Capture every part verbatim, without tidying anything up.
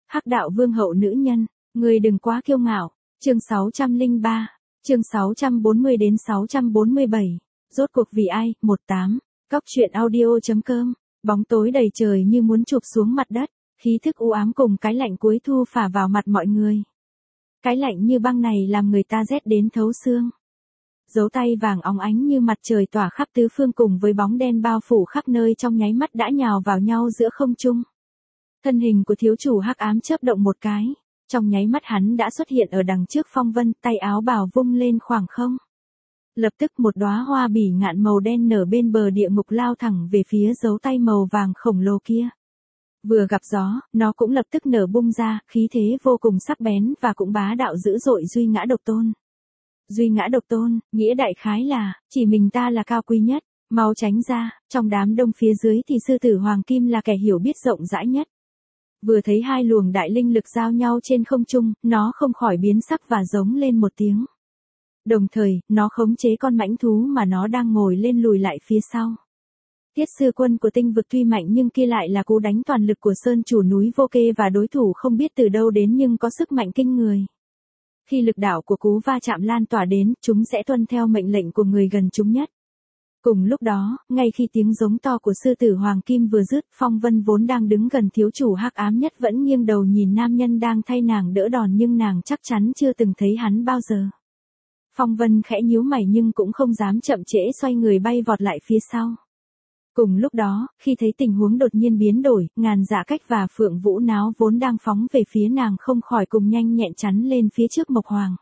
Hắc đạo vương hậu nữ nhân, ngươi đừng quá kiêu ngạo. Chương sáu trăm lẻ ba, chương sáu trăm bốn mươi đến sáu trăm bốn mươi bảy. Rốt cuộc vì ai? mười tám. Cóc truyện audio.com. Bóng tối đầy trời như muốn chụp xuống mặt đất, khí thức u ám cùng cái lạnh cuối thu phả vào mặt mọi người. Cái lạnh như băng này làm người ta rét đến thấu xương. Dấu tay vàng óng ánh như mặt trời tỏa khắp tứ phương cùng với bóng đen bao phủ khắp nơi trong nháy mắt đã nhào vào nhau giữa không trung. Thân hình của thiếu chủ hắc ám chớp động một cái, trong nháy mắt hắn đã xuất hiện ở đằng trước Phong Vân, tay áo bào vung lên khoảng không. Lập tức một đóa hoa bỉ ngạn màu đen nở bên bờ địa ngục lao thẳng về phía dấu tay màu vàng khổng lồ kia. Vừa gặp gió, nó cũng lập tức nở bung ra, khí thế vô cùng sắc bén và cũng bá đạo dữ dội duy ngã độc tôn. Duy ngã độc tôn, nghĩa đại khái là, chỉ mình ta là cao quý nhất, mau tránh ra, trong đám đông phía dưới thì sư tử Hoàng Kim là kẻ hiểu biết rộng rãi nhất. Vừa thấy hai luồng đại linh lực giao nhau trên không trung, nó không khỏi biến sắc và giống lên một tiếng. Đồng thời, nó khống chế con mãnh thú mà nó đang ngồi lên lùi lại phía sau. Tiết sư quân của tinh vực tuy mạnh nhưng kia lại là cú đánh toàn lực của sơn chủ núi Vô Kê và đối thủ không biết từ đâu đến nhưng có sức mạnh kinh người. Khi lực đạo của cú va chạm lan tỏa đến, chúng sẽ tuân theo mệnh lệnh của người gần chúng nhất. Cùng lúc đó, ngay khi tiếng giống to của sư tử Hoàng Kim vừa dứt, Phong Vân vốn đang đứng gần thiếu chủ hắc ám nhất vẫn nghiêng đầu nhìn nam nhân đang thay nàng đỡ đòn nhưng nàng chắc chắn chưa từng thấy hắn bao giờ. Phong Vân khẽ nhíu mày nhưng cũng không dám chậm trễ xoay người bay vọt lại phía sau. Cùng lúc đó, khi thấy tình huống đột nhiên biến đổi, Ngàn Dạ Cách và Phượng Vũ Náo vốn đang phóng về phía nàng không khỏi cùng nhanh nhẹn chắn lên phía trước Mộc Hoàng.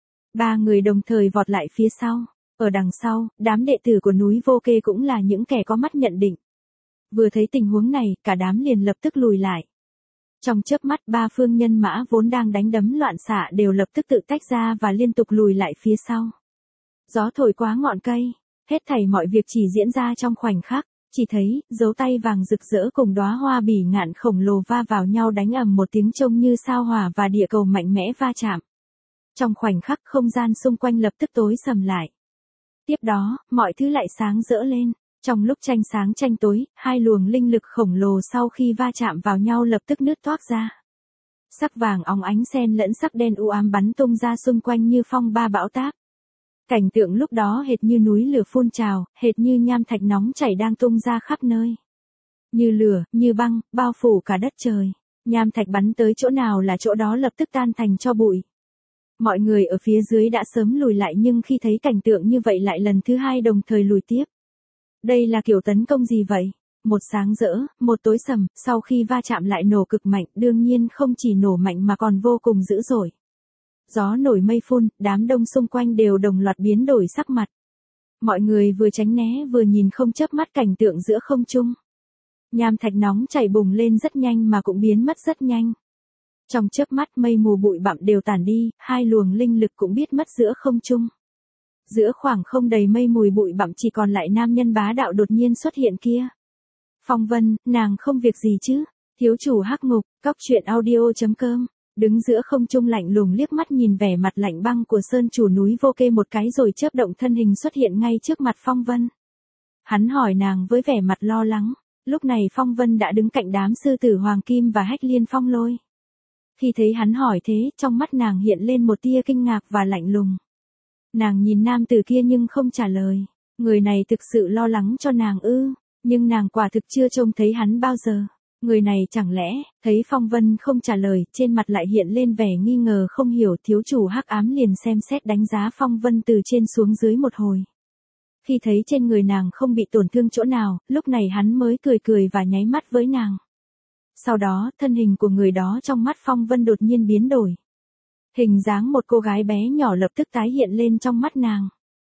Ba người đồng thời vọt lại phía sau. Ở đằng sau, đám đệ tử của núi Vô Kê cũng là những kẻ có mắt nhận định. Vừa thấy tình huống này, cả đám liền lập tức lùi lại. Trong chớp mắt ba phương nhân mã vốn đang đánh đấm loạn xạ đều lập tức tự tách ra và liên tục lùi lại phía sau. Gió thổi quá ngọn cây, hết thảy mọi việc chỉ diễn ra trong khoảnh khắc, chỉ thấy, dấu tay vàng rực rỡ cùng đóa hoa bỉ ngạn khổng lồ va vào nhau đánh ầm một tiếng trông như sao hỏa và địa cầu mạnh mẽ va chạm. Trong khoảnh khắc không gian xung quanh lập tức tối sầm lại. Tiếp đó, mọi thứ lại sáng rỡ lên. Trong lúc tranh sáng tranh tối, hai luồng linh lực khổng lồ sau khi va chạm vào nhau lập tức nứt toác ra. Sắc vàng óng ánh xen lẫn sắc đen u ám bắn tung ra xung quanh như phong ba bão táp. Cảnh tượng lúc đó hệt như núi lửa phun trào, hệt như nham thạch nóng chảy đang tung ra khắp nơi. Như lửa, như băng, bao phủ cả đất trời. Nham thạch bắn tới chỗ nào là chỗ đó lập tức tan thành tro bụi. Mọi người ở phía dưới đã sớm lùi lại nhưng khi thấy cảnh tượng như vậy lại lần thứ hai đồng thời lùi tiếp. Đây là kiểu tấn công gì vậy? Một sáng rỡ, một tối sầm, sau khi va chạm lại nổ cực mạnh, đương nhiên không chỉ nổ mạnh mà còn vô cùng dữ dội. Gió nổi mây phun, đám đông xung quanh đều đồng loạt biến đổi sắc mặt. Mọi người vừa tránh né vừa nhìn không chớp mắt cảnh tượng giữa không trung. Nham thạch nóng chảy bùng lên rất nhanh mà cũng biến mất rất nhanh. Trong chớp mắt mây mù bụi bặm đều tản đi, hai luồng linh lực cũng biết mất giữa không trung. Giữa khoảng không đầy mây mùi bụi bặm chỉ còn lại nam nhân bá đạo đột nhiên xuất hiện kia. Phong Vân, nàng không việc gì chứ? Thiếu chủ hắc ngục, cóc truyện audio.com, đứng giữa không trung lạnh lùng liếc mắt nhìn vẻ mặt lạnh băng của sơn chủ núi Vô Kê một cái rồi chớp động thân hình xuất hiện ngay trước mặt Phong Vân. Hắn hỏi nàng với vẻ mặt lo lắng, lúc này Phong Vân đã đứng cạnh đám sư tử Hoàng Kim và Hách Liên Phong Lôi. Khi thấy hắn hỏi thế, trong mắt nàng hiện lên một tia kinh ngạc và lạnh lùng. Nàng nhìn nam tử kia nhưng không trả lời. Người này thực sự lo lắng cho nàng ư, nhưng nàng quả thực chưa trông thấy hắn bao giờ. Người này chẳng lẽ, thấy Phong Vân không trả lời, trên mặt lại hiện lên vẻ nghi ngờ không hiểu. Thiếu chủ hắc ám liền xem xét đánh giá Phong Vân từ trên xuống dưới một hồi. Khi thấy trên người nàng không bị tổn thương chỗ nào, lúc này hắn mới cười cười và nháy mắt với nàng. Sau đó, thân hình của người đó trong mắt Phong Vân đột nhiên biến đổi. Hình dáng một cô gái bé nhỏ lập tức tái hiện lên trong mắt nàng.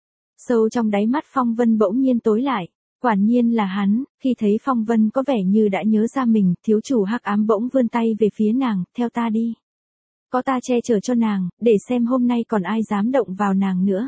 Sâu trong đáy mắt Phong Vân bỗng nhiên tối lại. Quả nhiên là hắn, khi thấy Phong Vân có vẻ như đã nhớ ra mình, thiếu chủ hắc ám bỗng vươn tay về phía nàng, theo ta đi. Có ta che chở cho nàng, để xem hôm nay còn ai dám động vào nàng nữa.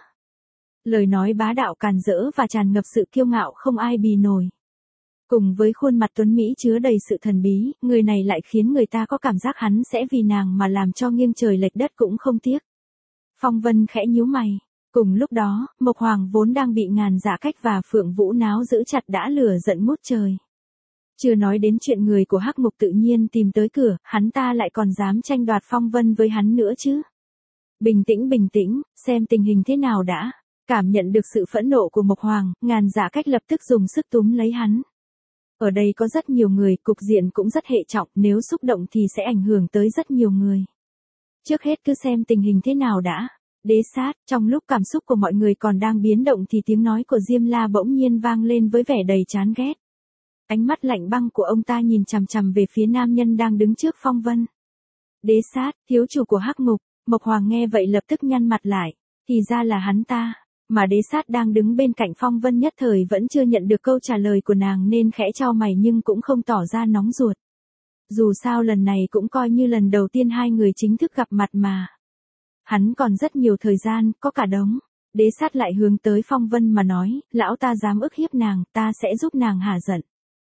Lời nói bá đạo càn rỡ và tràn ngập sự kiêu ngạo không ai bì nổi. Cùng với khuôn mặt tuấn Mỹ chứa đầy sự thần bí, người này lại khiến người ta có cảm giác hắn sẽ vì nàng mà làm cho nghiêng trời lệch đất cũng không tiếc. Phong Vân khẽ nhíu mày. Cùng lúc đó, Mộc Hoàng vốn đang bị Ngàn Dạ Cách và Phượng Vũ Náo giữ chặt đã lửa giận ngút trời. Chưa nói đến chuyện người của Hắc Ngục tự nhiên tìm tới cửa, hắn ta lại còn dám tranh đoạt phong vân với hắn nữa chứ. Bình tĩnh bình tĩnh, xem tình hình thế nào đã. Cảm nhận được sự phẫn nộ của Mộc Hoàng, Ngàn Dạ Cách lập tức dùng sức túm lấy hắn. Ở đây có rất nhiều người, cục diện cũng rất hệ trọng, nếu xúc động thì sẽ ảnh hưởng tới rất nhiều người. Trước hết cứ xem tình hình thế nào đã. Đế sát, trong lúc cảm xúc của mọi người còn đang biến động thì tiếng nói của Diêm La bỗng nhiên vang lên với vẻ đầy chán ghét. Ánh mắt lạnh băng của ông ta nhìn chằm chằm về phía nam nhân đang đứng trước phong vân. Đế sát, thiếu chủ của Hắc Ngục. Mộc Hoàng nghe vậy lập tức nhăn mặt lại. Thì ra là hắn ta. Mà đế sát đang đứng bên cạnh phong vân nhất thời vẫn chưa nhận được câu trả lời của nàng nên khẽ chau mày nhưng cũng không tỏ ra nóng ruột. Dù sao lần này cũng coi như lần đầu tiên hai người chính thức gặp mặt mà. Hắn còn rất nhiều thời gian, có cả đống. Đế sát lại hướng tới phong vân mà nói, lão ta dám ức hiếp nàng, ta sẽ giúp nàng hả giận.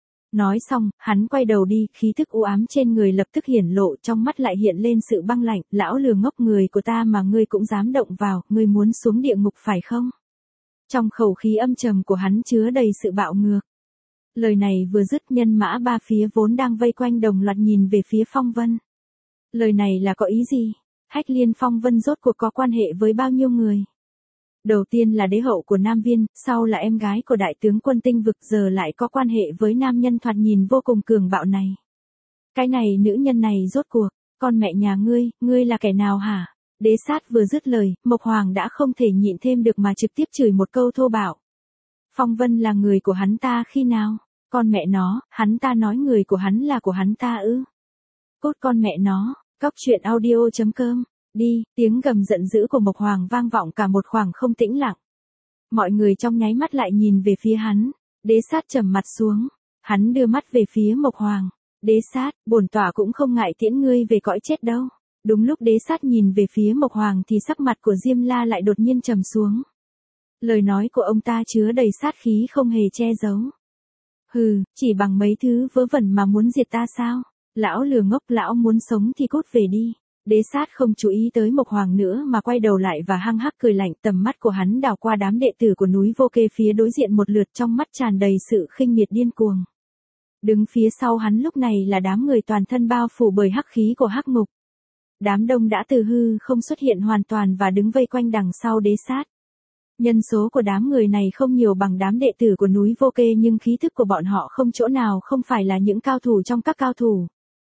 Nói xong, hắn quay đầu đi, khí thức u ám trên người lập tức hiển lộ, trong mắt lại hiện lên sự băng lạnh, lão lừa ngốc người của ta mà ngươi cũng dám động vào, ngươi muốn xuống địa ngục phải không? Trong khẩu khí âm trầm của hắn chứa đầy sự bạo ngược. Lời này vừa dứt, nhân mã ba phía vốn đang vây quanh đồng loạt nhìn về phía phong vân. Lời này là có ý gì? Hách Liên phong vân rốt cuộc có quan hệ với bao nhiêu người? Đầu tiên là đế hậu của Nam Viên, sau là em gái của đại tướng quân tinh vực, giờ lại có quan hệ với nam nhân thoạt nhìn vô cùng cường bạo này. Cái này nữ nhân này rốt cuộc, con mẹ nhà ngươi, ngươi là kẻ nào hả? Đế sát vừa dứt lời, Mộc Hoàng đã không thể nhịn thêm được mà trực tiếp chửi một câu thô bạo. Phong vân là người của hắn ta khi nào? Con mẹ nó, hắn ta nói người của hắn là của hắn ta ư? Cốt con mẹ nó, cóc truyện audio chấm com. Đi, tiếng gầm giận dữ của Mộc Hoàng vang vọng cả một khoảng không tĩnh lặng. Mọi người trong nháy mắt lại nhìn về phía hắn. Đế sát trầm mặt xuống. Hắn đưa mắt về phía Mộc Hoàng. Đế sát, bổn tỏa cũng không ngại tiễn ngươi về cõi chết đâu. Đúng lúc đế sát nhìn về phía Mộc Hoàng thì sắc mặt của Diêm La lại đột nhiên trầm xuống. Lời nói của ông ta chứa đầy sát khí không hề che giấu. Hừ, chỉ bằng mấy thứ vớ vẩn mà muốn diệt ta sao? Lão lừa ngốc, lão muốn sống thì cút về đi. Đế sát không chú ý tới Mộc Hoàng nữa mà quay đầu lại và hăng hắc cười lạnh, tầm mắt của hắn đảo qua đám đệ tử của núi Vô Kê phía đối diện một lượt, trong mắt tràn đầy sự khinh miệt điên cuồng. Đứng phía sau hắn lúc này là đám người toàn thân bao phủ bởi hắc khí của Hắc Ngục. Đám đông đã từ hư không xuất hiện hoàn toàn và đứng vây quanh đằng sau đế sát. Nhân số của đám người này không nhiều bằng đám đệ tử của núi Vô Kê nhưng khí thức của bọn họ không chỗ nào không phải là những cao thủ trong các cao thủ.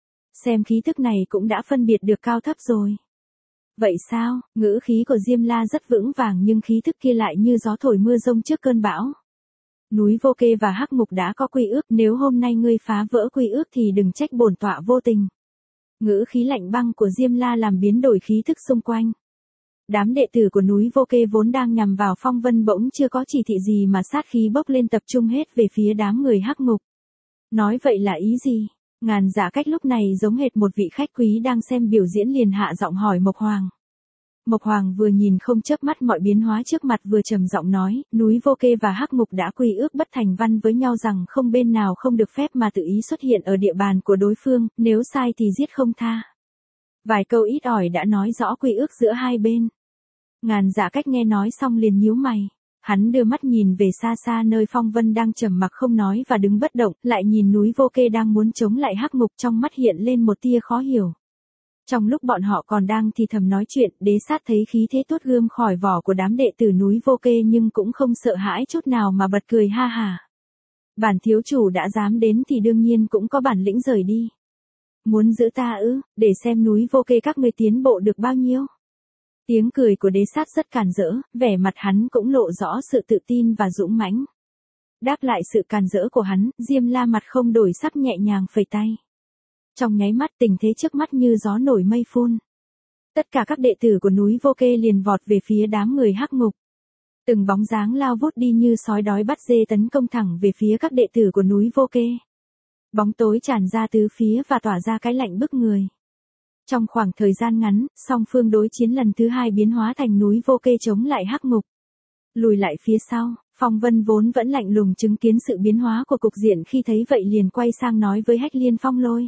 Xem khí thức này cũng đã phân biệt được cao thấp rồi. Vậy sao? Ngữ khí của Diêm La rất vững vàng nhưng khí thức kia lại như gió thổi mưa rông trước cơn bão. Núi Vô Kê và Hắc Ngục đã có quy ước, nếu hôm nay ngươi phá vỡ quy ước thì đừng trách bổn tọa vô tình. Ngữ khí lạnh băng của Diêm La làm biến đổi khí thức xung quanh. Đám đệ tử của núi Vô Kê vốn đang nhằm vào phong vân bỗng chưa có chỉ thị gì mà sát khí bốc lên tập trung hết về phía đám người Hắc Ngục. Nói vậy là ý gì? Ngàn Dạ Cách lúc này giống hệt một vị khách quý đang xem biểu diễn liền hạ giọng hỏi Mộc Hoàng. Mộc Hoàng vừa nhìn không chớp mắt mọi biến hóa trước mặt vừa trầm giọng nói, núi Vô Kê và Hắc Ngục đã quy ước bất thành văn với nhau rằng không bên nào không được phép mà tự ý xuất hiện ở địa bàn của đối phương, nếu sai thì giết không tha. Vài câu ít ỏi đã nói rõ quy ước giữa hai bên. Ngàn Dạ Cách nghe nói xong liền nhíu mày. Hắn đưa mắt nhìn về xa xa nơi phong vân đang trầm mặc không nói và đứng bất động, lại nhìn núi Vô Kê đang muốn chống lại Hắc Ngục, trong mắt hiện lên một tia khó hiểu. Trong lúc bọn họ còn đang thì thầm nói chuyện, đế sát thấy khí thế tuốt gươm khỏi vỏ của đám đệ tử núi Vô Kê nhưng cũng không sợ hãi chút nào mà bật cười ha hả. Bản thiếu chủ đã dám đến thì đương nhiên cũng có bản lĩnh rời đi. Muốn giữ ta ư, để xem núi Vô Kê các ngươi tiến bộ được bao nhiêu. Tiếng cười của đế sát rất càn rỡ, vẻ mặt hắn cũng lộ rõ sự tự tin và dũng mãnh. Đáp lại sự càn rỡ của hắn, Diêm La mặt không đổi sắc nhẹ nhàng phẩy tay. Trong nháy mắt tình thế trước mắt như gió nổi mây phun. Tất cả các đệ tử của núi Vô Kê liền vọt về phía đám người Hắc Ngục. Từng bóng dáng lao vút đi như sói đói bắt dê tấn công thẳng về phía các đệ tử của núi Vô Kê. Bóng tối tràn ra tứ phía và tỏa ra cái lạnh bức người. Trong khoảng thời gian ngắn, song phương đối chiến lần thứ hai biến hóa thành núi Vô Kê chống lại Hắc Ngục. Lùi lại phía sau, Phong Vân vốn vẫn lạnh lùng chứng kiến sự biến hóa của cục diện khi thấy vậy liền quay sang nói với Hách Liên Phong Lôi.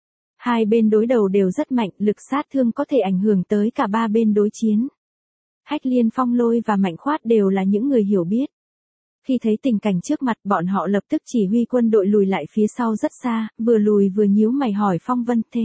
Hai bên đối đầu đều rất mạnh, lực sát thương có thể ảnh hưởng tới cả ba bên đối chiến. Hách Liên Phong Lôi và Mạnh Khoát đều là những người hiểu biết. Khi thấy tình cảnh trước mặt bọn họ lập tức chỉ huy quân đội lùi lại phía sau rất xa, vừa lùi vừa nhíu mày hỏi Phong Vân thế.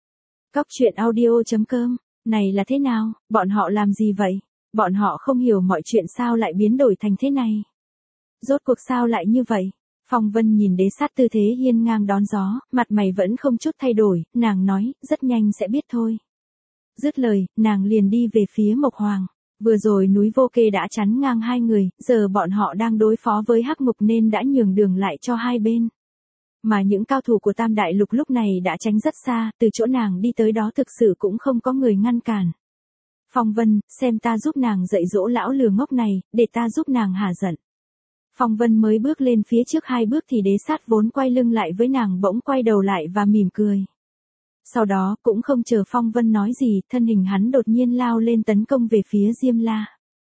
Cóc truyện audio.com, này là thế nào, bọn họ làm gì vậy? Bọn họ không hiểu mọi chuyện sao lại biến đổi thành thế này. Rốt cuộc sao lại như vậy? Phong Vân nhìn đế sát tư thế hiên ngang đón gió, mặt mày vẫn không chút thay đổi, nàng nói, rất nhanh sẽ biết thôi. Dứt lời, nàng liền đi về phía Mộc Hoàng. Vừa rồi núi Vô Kê đã chắn ngang hai người, giờ bọn họ đang đối phó với Hắc Ngục nên đã nhường đường lại cho hai bên. Mà những cao thủ của Tam Đại Lục lúc này đã tránh rất xa, từ chỗ nàng đi tới đó thực sự cũng không có người ngăn cản. Phong Vân, xem ta giúp nàng dạy dỗ lão lừa ngốc này, để ta giúp nàng hả giận. Phong Vân mới bước lên phía trước hai bước thì đế sát vốn quay lưng lại với nàng bỗng quay đầu lại và mỉm cười. Sau đó, cũng không chờ Phong Vân nói gì, thân hình hắn đột nhiên lao lên tấn công về phía Diêm La.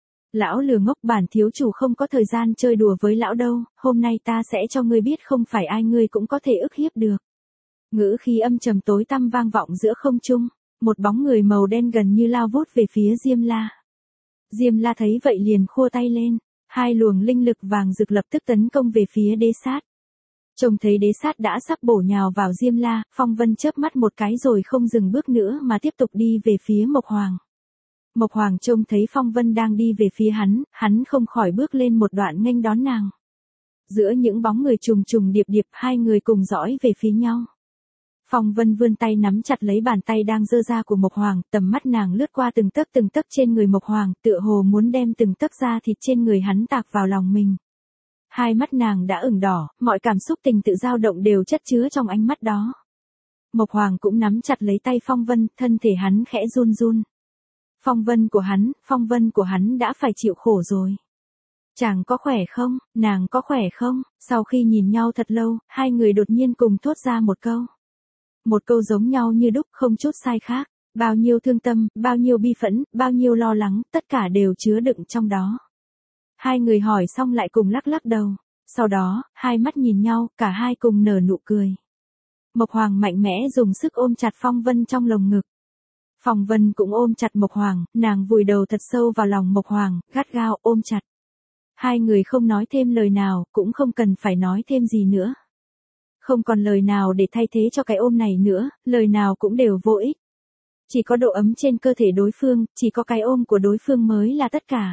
Lão lừa ngốc, bản thiếu chủ không có thời gian chơi đùa với lão đâu, hôm nay ta sẽ cho ngươi biết không phải ai ngươi cũng có thể ức hiếp được. Ngữ khí âm trầm tối tăm vang vọng giữa không trung, một bóng người màu đen gần như lao vút về phía Diêm La. Diêm La thấy vậy liền khua tay lên, hai luồng linh lực vàng rực lập tức tấn công về phía đế sát. Trông thấy đế sát đã sắp bổ nhào vào Diêm La, Phong Vân chớp mắt một cái rồi không dừng bước nữa mà tiếp tục đi về phía Mộc Hoàng. Mộc Hoàng trông thấy Phong Vân đang đi về phía hắn, hắn không khỏi bước lên một đoạn nghênh đón nàng. Giữa những bóng người trùng trùng điệp điệp hai người cùng dõi về phía nhau. Phong Vân vươn tay nắm chặt lấy bàn tay đang giơ ra của Mộc Hoàng, tầm mắt nàng lướt qua từng tấc từng tấc trên người Mộc Hoàng, tựa hồ muốn đem từng tấc da thịt trên người hắn tạc vào lòng mình. Hai mắt nàng đã ửng đỏ, mọi cảm xúc tình tự dao động đều chất chứa trong ánh mắt đó. Mộc Hoàng cũng nắm chặt lấy tay Phong Vân, thân thể hắn khẽ run run. Phong Vân của hắn, Phong Vân của hắn đã phải chịu khổ rồi. Chàng có khỏe không, nàng có khỏe không? Sau khi nhìn nhau thật lâu, hai người đột nhiên cùng thốt ra một câu. Một câu giống nhau như đúc, không chút sai khác. Bao nhiêu thương tâm, bao nhiêu bi phẫn, bao nhiêu lo lắng, tất cả đều chứa đựng trong đó. Hai người hỏi xong lại cùng lắc lắc đầu. Sau đó, hai mắt nhìn nhau, cả hai cùng nở nụ cười. Mộc Hoàng mạnh mẽ dùng sức ôm chặt Phong Vân trong lồng ngực. Phong Vân cũng ôm chặt Mộc Hoàng, nàng vùi đầu thật sâu vào lòng Mộc Hoàng, gắt gao ôm chặt. Hai người không nói thêm lời nào, cũng không cần phải nói thêm gì nữa. Không còn lời nào để thay thế cho cái ôm này nữa, lời nào cũng đều vô ích. Chỉ có độ ấm trên cơ thể đối phương, chỉ có cái ôm của đối phương mới là tất cả.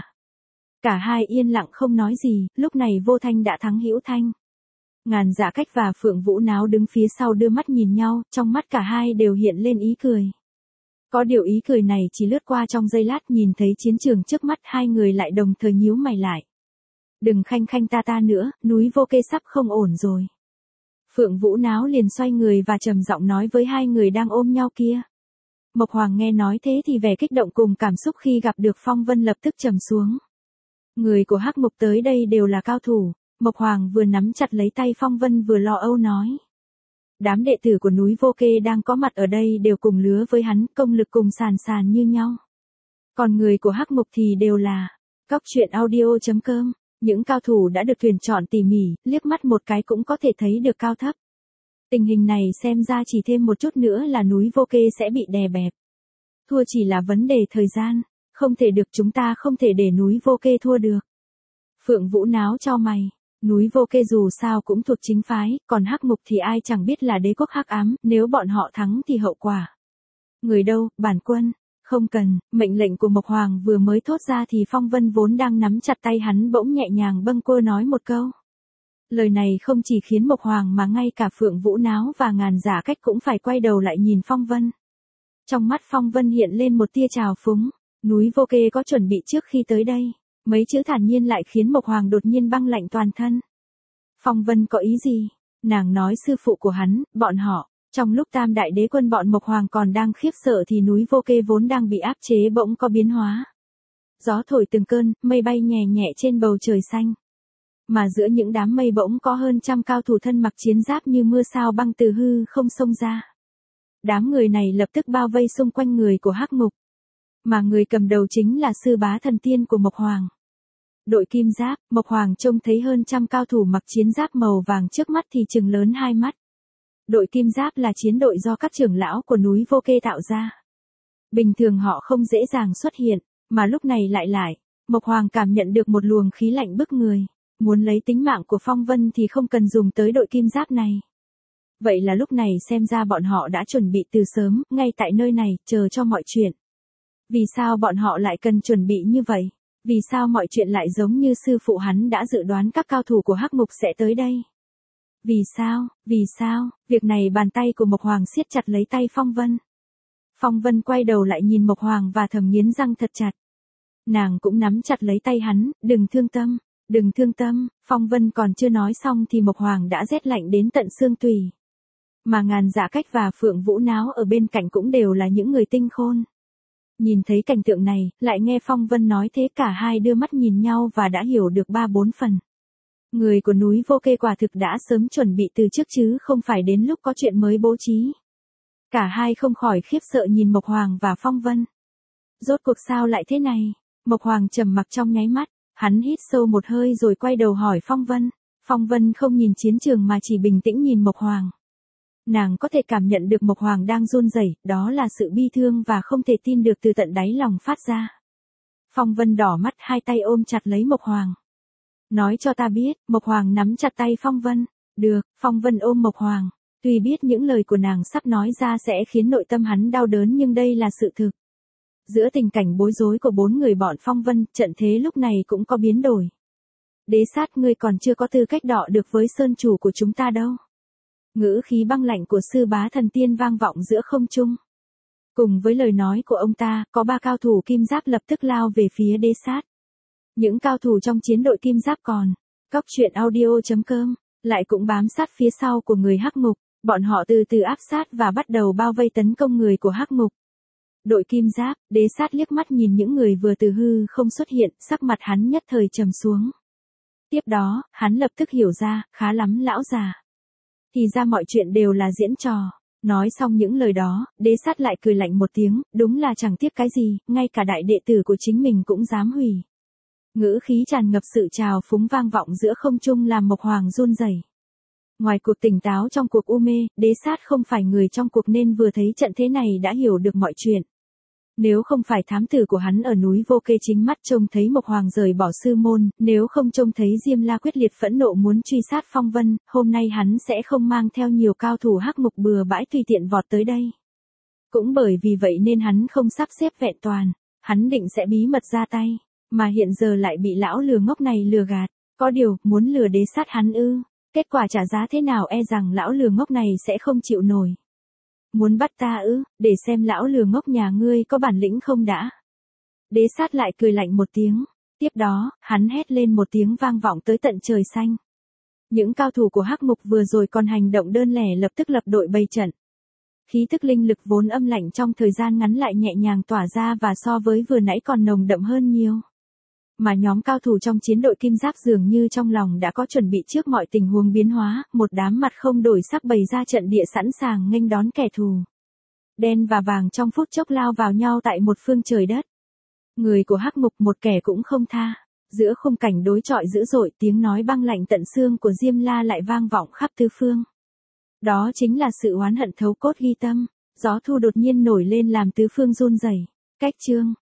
Cả hai yên lặng không nói gì, lúc này Vô Thanh đã thắng Hữu Thanh. Ngàn Dạ Cách và Phượng Vũ Náo đứng phía sau đưa mắt nhìn nhau, trong mắt cả hai đều hiện lên ý cười. Có điều ý cười này chỉ lướt qua trong giây lát, nhìn thấy chiến trường trước mắt hai người lại đồng thời nhíu mày lại. Đừng khanh khanh ta ta nữa, núi Vô Kê sắp không ổn rồi. Phượng Vũ Náo liền xoay người và trầm giọng nói với hai người đang ôm nhau kia. Mộc Hoàng nghe nói thế thì vẻ kích động cùng cảm xúc khi gặp được Phong Vân lập tức trầm xuống. Người của Hắc Ngục tới đây đều là cao thủ, Mộc Hoàng vừa nắm chặt lấy tay Phong Vân vừa lo âu nói. Đám đệ tử của núi Vô Kê đang có mặt ở đây đều cùng lứa với hắn, công lực cùng sàn sàn như nhau. Còn người của Hắc Ngục thì đều là cóc truyện audio.com, những cao thủ đã được tuyển chọn tỉ mỉ, liếc mắt một cái cũng có thể thấy được cao thấp. Tình hình này xem ra chỉ thêm một chút nữa là núi Vô Kê sẽ bị đè bẹp. Thua chỉ là vấn đề thời gian, không thể được, chúng ta không thể để núi Vô Kê thua được. Phượng Vũ Náo chau mày. Núi Vô Kê dù sao cũng thuộc chính phái, còn Hắc Ngục thì ai chẳng biết là đế quốc hắc ám, nếu bọn họ thắng thì hậu quả. Người đâu, bản quân? Không cần, mệnh lệnh của Mộc Hoàng vừa mới thốt ra thì Phong Vân vốn đang nắm chặt tay hắn bỗng nhẹ nhàng bâng quơ nói một câu. Lời này không chỉ khiến Mộc Hoàng mà ngay cả Phượng Vũ Náo và Ngàn Dạ Cách cũng phải quay đầu lại nhìn Phong Vân. Trong mắt Phong Vân hiện lên một tia trào phúng, núi Vô Kê có chuẩn bị trước khi tới đây. Mấy chữ thản nhiên lại khiến Mộc Hoàng đột nhiên băng lạnh toàn thân. Phong Vân có ý gì? Nàng nói sư phụ của hắn, bọn họ. Trong lúc Tam Đại Đế quân bọn Mộc Hoàng còn đang khiếp sợ thì núi Vô Kê vốn đang bị áp chế bỗng có biến hóa. Gió thổi từng cơn, mây bay nhẹ nhẹ trên bầu trời xanh. Mà giữa những đám mây bỗng có hơn trăm cao thủ thân mặc chiến giáp như mưa sao băng từ hư không xông ra. Đám người này lập tức bao vây xung quanh người của Hắc Ngục. Mà người cầm đầu chính là sư bá thần tiên của Mộc Hoàng. Đội kim giáp, Mộc Hoàng trông thấy hơn trăm cao thủ mặc chiến giáp màu vàng trước mắt thì trừng lớn hai mắt. Đội kim giáp là chiến đội do các trưởng lão của núi Vô Kê tạo ra. Bình thường họ không dễ dàng xuất hiện, mà lúc này lại lại, Mộc Hoàng cảm nhận được một luồng khí lạnh bức người. Muốn lấy tính mạng của Phong Vân thì không cần dùng tới đội kim giáp này. Vậy là lúc này xem ra bọn họ đã chuẩn bị từ sớm, ngay tại nơi này, chờ cho mọi chuyện. Vì sao bọn họ lại cần chuẩn bị như vậy? Vì sao mọi chuyện lại giống như sư phụ hắn đã dự đoán các cao thủ của Hắc Ngục sẽ tới đây? Vì sao, vì sao, việc này bàn tay của Mộc Hoàng siết chặt lấy tay Phong Vân. Phong Vân quay đầu lại nhìn Mộc Hoàng và thầm nghiến răng thật chặt. Nàng cũng nắm chặt lấy tay hắn, đừng thương tâm, đừng thương tâm, Phong Vân còn chưa nói xong thì Mộc Hoàng đã rét lạnh đến tận xương tủy. Mà Ngàn Dạ Cách và Phượng Vũ Náo ở bên cạnh cũng đều là những người tinh khôn. Nhìn thấy cảnh tượng này, lại nghe Phong Vân nói thế cả hai đưa mắt nhìn nhau và đã hiểu được ba bốn phần. Người của núi Vô Kê quả thực đã sớm chuẩn bị từ trước chứ không phải đến lúc có chuyện mới bố trí. Cả hai không khỏi khiếp sợ nhìn Mộc Hoàng và Phong Vân. Rốt cuộc sao lại thế này? Mộc Hoàng trầm mặc trong nháy mắt, hắn hít sâu một hơi rồi quay đầu hỏi Phong Vân. Phong Vân không nhìn chiến trường mà chỉ bình tĩnh nhìn Mộc Hoàng. Nàng có thể cảm nhận được Mộc Hoàng đang run rẩy, đó là sự bi thương và không thể tin được từ tận đáy lòng phát ra. Phong Vân đỏ mắt hai tay ôm chặt lấy Mộc Hoàng. Nói cho ta biết, Mộc Hoàng nắm chặt tay Phong Vân. Được, Phong Vân ôm Mộc Hoàng. Tuy biết những lời của nàng sắp nói ra sẽ khiến nội tâm hắn đau đớn nhưng đây là sự thực. Giữa tình cảnh bối rối của bốn người bọn Phong Vân, trận thế lúc này cũng có biến đổi. Đế Sát, ngươi còn chưa có tư cách đọ được với sơn chủ của chúng ta đâu. Ngữ khí băng lạnh của sư bá thần tiên vang vọng giữa không trung. Cùng với lời nói của ông ta, có ba cao thủ kim giáp lập tức lao về phía Đế Sát. Những cao thủ trong chiến đội kim giáp còn, Cóc Truyện Audio chấm com, lại cũng bám sát phía sau của người Hắc Ngục, bọn họ từ từ áp sát và bắt đầu bao vây tấn công người của Hắc Ngục. Đội kim giáp, Đế Sát liếc mắt nhìn những người vừa từ hư không xuất hiện, sắc mặt hắn nhất thời trầm xuống. Tiếp đó, hắn lập tức hiểu ra, khá lắm lão già. Thì ra mọi chuyện đều là diễn trò. Nói xong những lời đó, Đế Sát lại cười lạnh một tiếng, đúng là chẳng tiếc cái gì, ngay cả đại đệ tử của chính mình cũng dám hủy. Ngữ khí tràn ngập sự trào phúng vang vọng giữa không trung làm Mộc Hoàng run rẩy. Ngoài cuộc tỉnh táo trong cuộc u mê, Đế Sát không phải người trong cuộc nên vừa thấy trận thế này đã hiểu được mọi chuyện. Nếu không phải thám tử của hắn ở núi Vô Kê chính mắt trông thấy Mộc Hoàng rời bỏ sư môn, nếu không trông thấy Diêm La quyết liệt phẫn nộ muốn truy sát Phong Vân, hôm nay hắn sẽ không mang theo nhiều cao thủ Hắc Ngục bừa bãi tùy tiện vọt tới đây. Cũng bởi vì vậy nên hắn không sắp xếp vẹn toàn, hắn định sẽ bí mật ra tay, mà hiện giờ lại bị lão lừa ngốc này lừa gạt. Có điều, muốn lừa Đế Sát hắn ư, kết quả trả giá thế nào e rằng lão lừa ngốc này sẽ không chịu nổi. Muốn bắt ta ư, để xem lão lừa ngốc nhà ngươi có bản lĩnh không đã. Đế Sát lại cười lạnh một tiếng. Tiếp đó, hắn hét lên một tiếng vang vọng tới tận trời xanh. Những cao thủ của Hắc Ngục vừa rồi còn hành động đơn lẻ lập tức lập đội bày trận. Khí tức linh lực vốn âm lạnh trong thời gian ngắn lại nhẹ nhàng tỏa ra và so với vừa nãy còn nồng đậm hơn nhiều. Mà nhóm cao thủ trong chiến đội kim giáp dường như trong lòng đã có chuẩn bị trước mọi tình huống biến hóa, một đám mặt không đổi sắc bày ra trận địa sẵn sàng nghênh đón kẻ thù. Đen và vàng trong phút chốc lao vào nhau tại một phương trời đất. Người của Hắc Ngục một kẻ cũng không tha. Giữa khung cảnh đối chọi dữ dội, tiếng nói băng lạnh tận xương của Diêm La lại vang vọng khắp tứ phương. Đó chính là sự oán hận thấu cốt ghi tâm. Gió thu đột nhiên nổi lên làm tứ phương run rẩy. Cách chương